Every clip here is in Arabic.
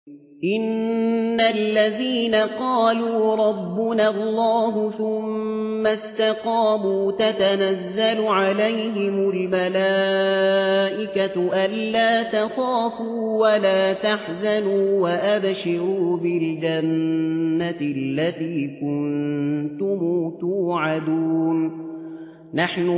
إن الذين قالوا ربنا الله ثم استقاموا تتنزل عليهم الملائكة ألا تخافوا ولا تحزنوا وأبشروا بالجنة التي كنتم توعدون نحن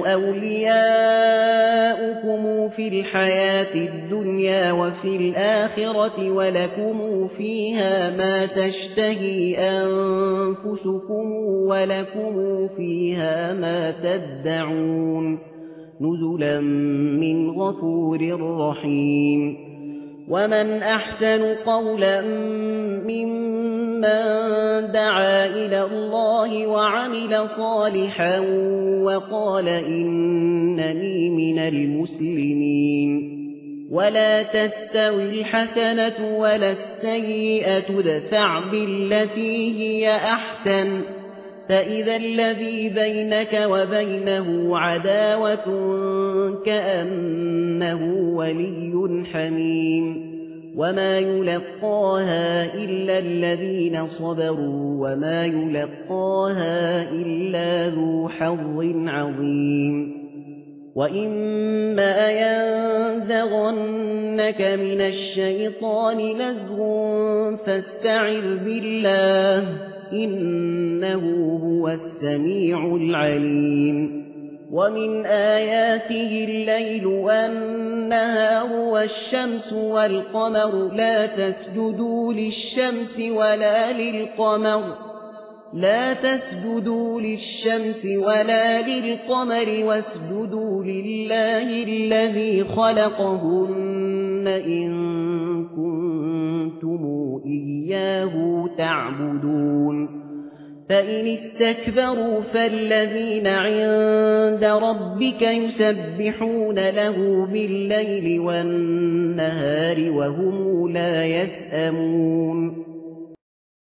أولياؤكم في الحياة الدنيا وفي الآخرة ولكم فيها ما تشتهي أنفسكم ولكم فيها ما تدعون نزلا من غفور رحيم ومن أحسن قولا ممن دعا إلى الله وعمل صالحا وقال إنني من المسلمين ولا تستوي الحسنة ولا السيئة ادفع بالتي هي أحسن فإذا الذي بينك وبينه عداوة كأنه ولي حميم وما يلقاها إلا الذين صبروا وما يلقاها إلا ذو حظ عظيم وإما ينزغنك من الشيطان نزغ فاستعذ بالله إنه هو السميع العليم ومن آياته الليل والنهار والشمس والقمر لا تسجدوا للشمس ولا للقمر واسجدوا لله الذي خلقهن إن كنتم إياه تعبدون فإن استكبروا فالذين عند ربك يسبحون له بالليل والنهار وهم لا يسأمون